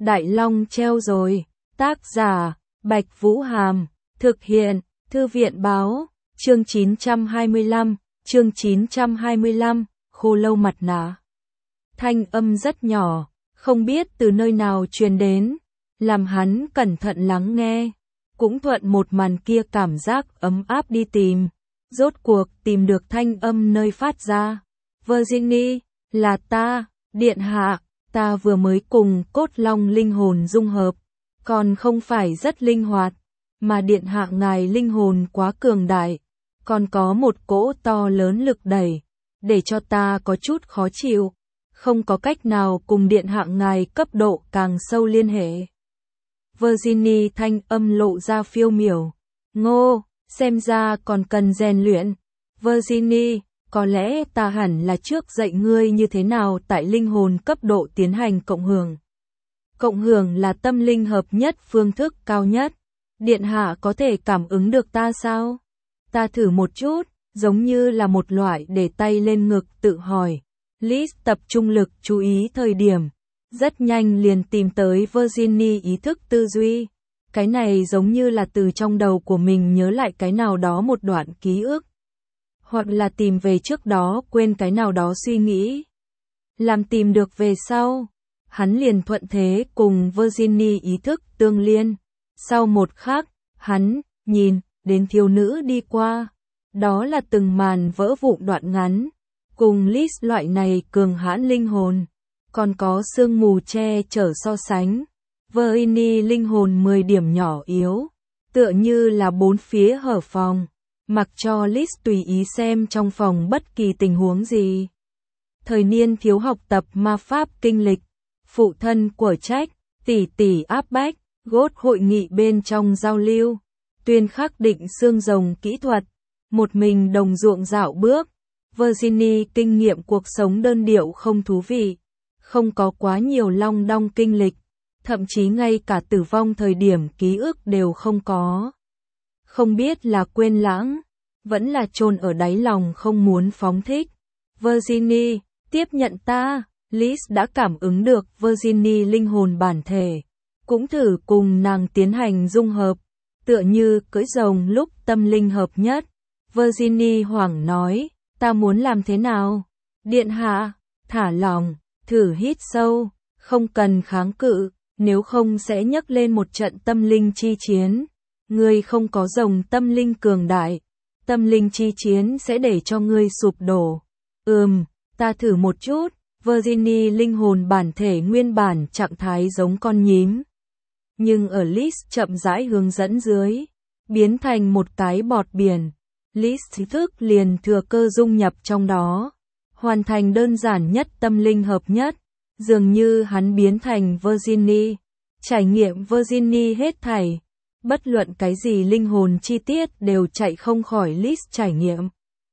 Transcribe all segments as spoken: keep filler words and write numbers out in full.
Đại Long treo rồi. Tác giả, Bạch Vũ Hàm. Thực hiện, Thư viện báo. Chương chín trăm hai mươi lăm, chương chín trăm hai mươi lăm, Khô Lâu Mặt Nạ. Thanh âm rất nhỏ, không biết từ nơi nào truyền đến, làm hắn cẩn thận lắng nghe. Cũng thuận một màn kia cảm giác ấm áp đi tìm. Rốt cuộc tìm được thanh âm nơi phát ra. Virginie, là ta, điện hạ, ta vừa mới cùng cốt long linh hồn dung hợp, còn không phải rất linh hoạt, mà điện hạ ngài linh hồn quá cường đại, còn có một cỗ to lớn lực đẩy, để cho ta có chút khó chịu, không có cách nào cùng điện hạ ngài cấp độ càng sâu liên hệ. Virginie thanh âm lộ ra phiêu miểu. Ngô, xem ra còn cần rèn luyện. Virginie, có lẽ ta hẳn là trước dạy ngươi như thế nào tại linh hồn cấp độ tiến hành cộng hưởng. Cộng hưởng là tâm linh hợp nhất phương thức cao nhất. Điện hạ có thể cảm ứng được ta sao? Ta thử một chút, giống như là một loại để tay lên ngực tự hỏi. Liz tập trung lực chú ý thời điểm. Rất nhanh liền tìm tới Virginie ý thức tư duy. Cái này giống như là từ trong đầu của mình nhớ lại cái nào đó một đoạn ký ức. Hoặc là tìm về trước đó quên cái nào đó suy nghĩ. Làm tìm được về sau. Hắn liền thuận thế cùng Virginie ý thức tương liên. Sau một khắc, hắn nhìn đến thiếu nữ đi qua. Đó là từng màn vỡ vụn đoạn ngắn. Cùng Liz loại này cường hãn linh hồn. Còn có sương mù che chở so sánh. Virginie linh hồn mười điểm nhỏ yếu. Tựa như là bốn phía hở phòng. Mặc cho Liz tùy ý xem trong phòng bất kỳ tình huống gì. Thời niên thiếu học tập ma pháp kinh lịch. Phụ thân của trách, tỷ tỷ áp bách, gốt hội nghị bên trong giao lưu. Tuyên khắc định xương rồng kỹ thuật. Một mình đồng ruộng dạo bước. Virginie kinh nghiệm cuộc sống đơn điệu không thú vị. Không có quá nhiều long đong kinh lịch. Thậm chí ngay cả tử vong thời điểm ký ức đều không có. Không biết là quên lãng, vẫn là chôn ở đáy lòng không muốn phóng thích. Virginie, tiếp nhận ta. Liz đã cảm ứng được Virginie linh hồn bản thể. Cũng thử cùng nàng tiến hành dung hợp. Tựa như cưỡi rồng lúc tâm linh hợp nhất. Virginie hoảng nói, ta muốn làm thế nào? Điện hạ, thả lòng, thử hít sâu, không cần kháng cự, nếu không sẽ nhấc lên một trận tâm linh chi chiến. Ngươi không có rồng tâm linh cường đại, tâm linh chi chiến sẽ để cho ngươi sụp đổ. Ừm, ta thử một chút. Virginie linh hồn bản thể nguyên bản trạng thái giống con nhím. Nhưng ở Liz chậm rãi hướng dẫn dưới, biến thành một cái bọt biển. Liz ý thức liền thừa cơ dung nhập trong đó, hoàn thành đơn giản nhất tâm linh hợp nhất, dường như hắn biến thành Virginie, trải nghiệm Virginie hết thảy. Bất luận cái gì linh hồn chi tiết đều chạy không khỏi Liz trải nghiệm.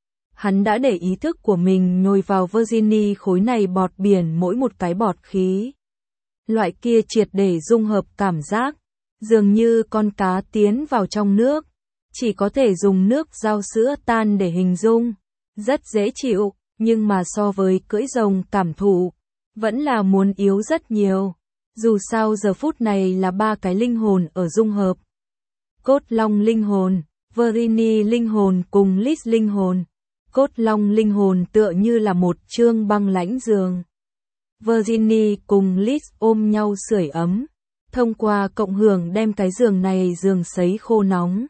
Hắn đã để ý thức của mình nhồi vào Virginie khối này bọt biển mỗi một cái bọt khí. Loại kia triệt để dung hợp cảm giác, dường như con cá tiến vào trong nước, chỉ có thể dùng nước rau sữa tan để hình dung. Rất dễ chịu, nhưng mà so với cưỡi rồng cảm thụ, vẫn là muốn yếu rất nhiều. Dù sao giờ phút này là ba cái linh hồn ở dung hợp. Cốt long linh hồn, Virginie linh hồn cùng Liz linh hồn. Cốt long linh hồn tựa như là một chương băng lãnh giường. Virginie cùng Liz ôm nhau sưởi ấm. Thông qua cộng hưởng đem cái giường này giường sấy khô nóng.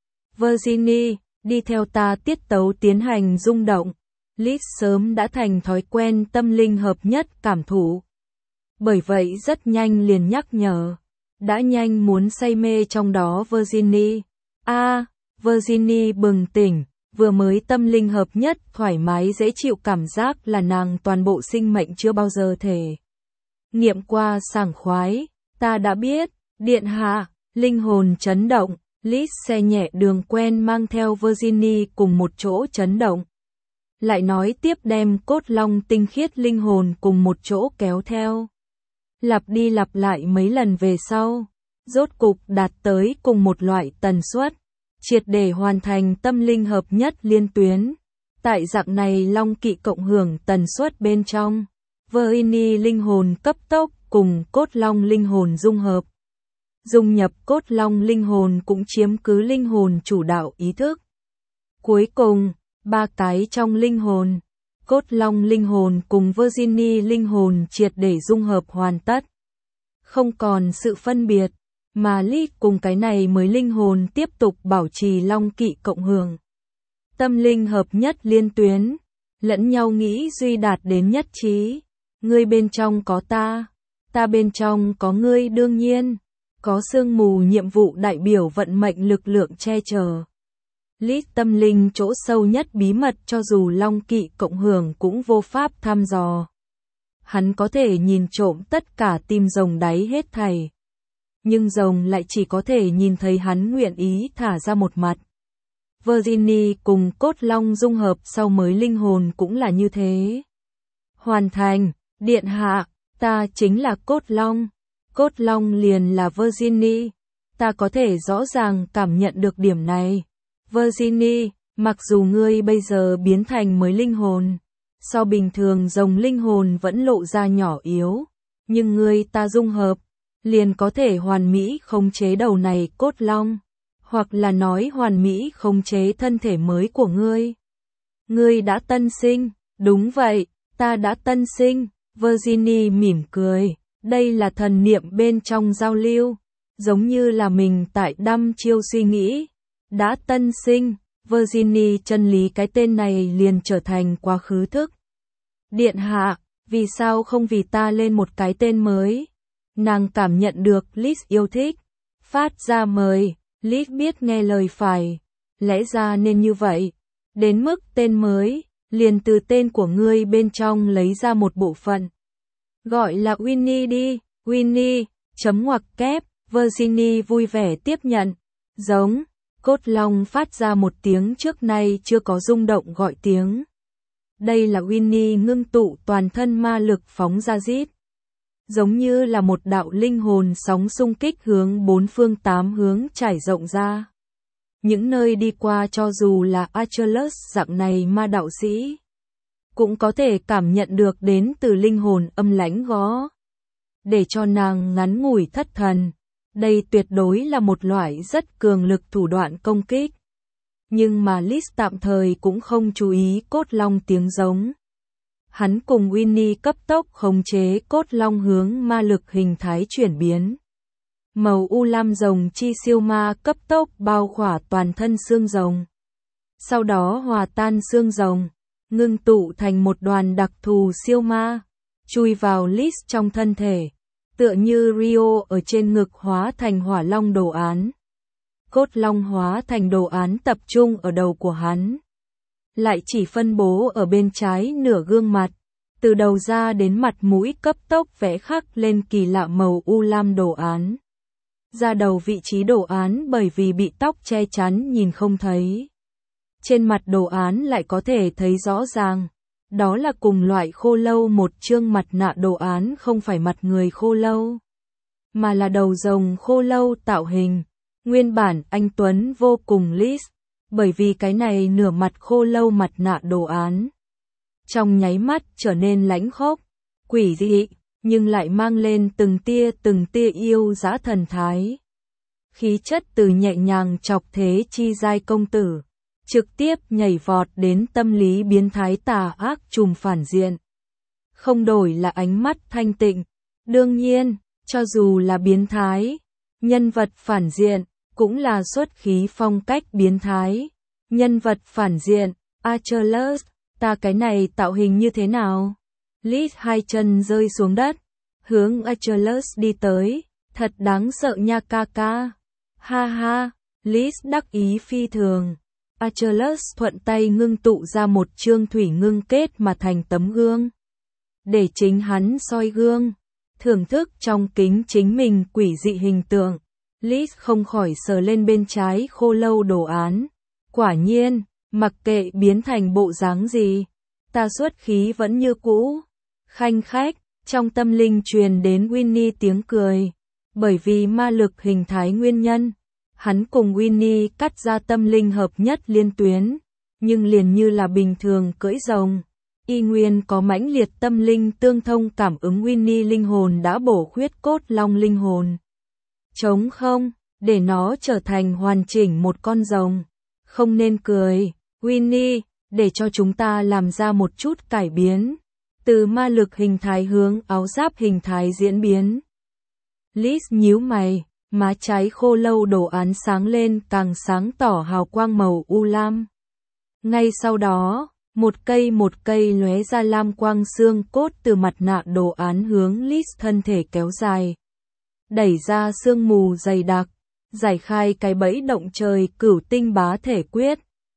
Virginie, đi theo ta tiết tấu tiến hành rung động. Liz sớm đã thành thói quen tâm linh hợp nhất cảm thụ. Bởi vậy rất nhanh liền nhắc nhở. Đã nhanh muốn say mê trong đó Virginie. A, à, Virginie bừng tỉnh. Vừa mới tâm linh hợp nhất thoải mái dễ chịu cảm giác là nàng toàn bộ sinh mệnh chưa bao giờ thể nghiệm qua sảng khoái. Ta đã biết, điện hạ, linh hồn chấn động. Liz xe nhẹ đường quen mang theo Virginie cùng một chỗ chấn động. Lại nói tiếp đem cốt long tinh khiết linh hồn cùng một chỗ kéo theo. Lặp đi lặp lại mấy lần về sau, rốt cục đạt tới cùng một loại tần suất. Triệt để hoàn thành tâm linh hợp nhất liên tuyến. Tại dạng này long kỵ cộng hưởng tần suất bên trong, Virginie linh hồn cấp tốc cùng cốt long linh hồn dung hợp. Dung nhập cốt long linh hồn cũng chiếm cứ linh hồn chủ đạo ý thức. Cuối cùng, ba cái trong linh hồn, cốt long linh hồn cùng Virginie linh hồn triệt để dung hợp hoàn tất. Không còn sự phân biệt, mà Liz cùng cái này mới linh hồn tiếp tục bảo trì long kỵ cộng hưởng. Tâm linh hợp nhất liên tuyến, lẫn nhau nghĩ duy đạt đến nhất trí. Ngươi bên trong có ta, ta bên trong có ngươi, đương nhiên, có sương mù nhiệm vụ đại biểu vận mệnh lực lượng che chở. Liz tâm linh chỗ sâu nhất bí mật cho dù long kỵ cộng hưởng cũng vô pháp thăm dò. Hắn có thể nhìn trộm tất cả tim rồng đáy hết thảy. Nhưng rồng lại chỉ có thể nhìn thấy hắn nguyện ý thả ra một mặt. Virginie cùng cốt long dung hợp sau mới linh hồn cũng là như thế. Hoàn thành, điện hạ, ta chính là cốt long. Cốt long liền là Virginie. Ta có thể rõ ràng cảm nhận được điểm này. Virginie, mặc dù ngươi bây giờ biến thành mới linh hồn, so bình thường rồng linh hồn vẫn lộ ra nhỏ yếu, nhưng ngươi ta dung hợp, liền có thể hoàn mỹ khống chế đầu này cốt long, hoặc là nói hoàn mỹ khống chế thân thể mới của ngươi. Ngươi đã tân sinh, đúng vậy, ta đã tân sinh, Virginie mỉm cười, đây là thần niệm bên trong giao lưu, giống như là mình tại đăm chiêu suy nghĩ. Đã tân sinh, Virginie chân lý cái tên này liền trở thành quá khứ thức. Điện hạ, vì sao không vì ta lên một cái tên mới? Nàng cảm nhận được Liz yêu thích. Phát ra mời, Liz biết nghe lời phải. Lẽ ra nên như vậy. Đến mức tên mới, liền từ tên của ngươi bên trong lấy ra một bộ phận. Gọi là Winnie đi, Winnie, chấm ngoặc kép, Virginie vui vẻ tiếp nhận. Giống. Cốt long phát ra một tiếng trước nay chưa có rung động gọi tiếng. Đây là Winnie ngưng tụ toàn thân ma lực phóng ra rít. Giống như là một đạo linh hồn sóng xung kích hướng bốn phương tám hướng trải rộng ra. Những nơi đi qua cho dù là Achilles dạng này ma đạo sĩ, cũng có thể cảm nhận được đến từ linh hồn âm lãnh gó. Để cho nàng ngắn ngủi thất thần. Đây tuyệt đối là một loại rất cường lực thủ đoạn công kích. Nhưng mà Liz tạm thời cũng không chú ý cốt long tiếng giống. Hắn cùng Winnie cấp tốc khống chế cốt long hướng ma lực hình thái chuyển biến. Màu u lam rồng chi siêu ma cấp tốc bao khỏa toàn thân xương rồng. Sau đó hòa tan xương rồng, ngưng tụ thành một đoàn đặc thù siêu ma, chui vào Liz trong thân thể. Tựa như Rio ở trên ngực hóa thành hỏa long đồ án. Cốt long hóa thành đồ án tập trung ở đầu của hắn. Lại chỉ phân bố ở bên trái nửa gương mặt. Từ đầu ra đến mặt mũi cấp tốc vẽ khắc lên kỳ lạ màu u lam đồ án. Ra đầu vị trí đồ án bởi vì bị tóc che chắn nhìn không thấy. Trên mặt đồ án lại có thể thấy rõ ràng. Đó là cùng loại khô lâu một chương mặt nạ đồ án không phải mặt người khô lâu, mà là đầu rồng khô lâu tạo hình. Nguyên bản anh Tuấn vô cùng Liz, bởi vì cái này nửa mặt khô lâu mặt nạ đồ án. Trong nháy mắt trở nên lãnh khốc, quỷ dị, nhưng lại mang lên từng tia từng tia yêu dã thần thái. Khí chất từ nhẹ nhàng chọc thế chi giai công tử. Trực tiếp nhảy vọt đến tâm lý biến thái tà ác trùm phản diện. Không đổi là ánh mắt thanh tịnh. Đương nhiên, cho dù là biến thái, nhân vật phản diện, cũng là xuất khí phong cách biến thái. Nhân vật phản diện, Achilles, ta cái này tạo hình như thế nào? Liz hai chân rơi xuống đất, hướng Achilles đi tới, thật đáng sợ nha ca ca. Ha ha, Liz đắc ý phi thường. Achilles thuận tay ngưng tụ ra một chương thủy ngưng kết mà thành tấm gương. Để chính hắn soi gương, thưởng thức trong kính chính mình quỷ dị hình tượng. Liz không khỏi sờ lên bên trái khô lâu đồ án. Quả nhiên, mặc kệ biến thành bộ dáng gì, ta xuất khí vẫn như cũ. Khanh khách, trong tâm linh truyền đến Winnie tiếng cười. Bởi vì ma lực hình thái nguyên nhân, hắn cùng Winnie cắt ra tâm linh hợp nhất liên tuyến, nhưng liền như là bình thường cưỡi rồng, Y nguyên có mãnh liệt tâm linh tương thông cảm ứng Winnie linh hồn đã bổ khuyết cốt long linh hồn. Trống không, để nó trở thành hoàn chỉnh một con rồng. Không nên cười, Winnie, để cho chúng ta làm ra một chút cải biến. Từ ma lực hình thái hướng áo giáp hình thái diễn biến. Liz nhíu mày, má trái khô lâu đồ án sáng lên càng sáng tỏ hào quang màu u lam. Ngay sau đó, một cây một cây lóe ra lam quang xương cốt từ mặt nạ đồ án hướng Liz thân thể kéo dài. Đẩy ra sương mù dày đặc, giải khai cái bẫy động trời cửu tinh bá thể quyết.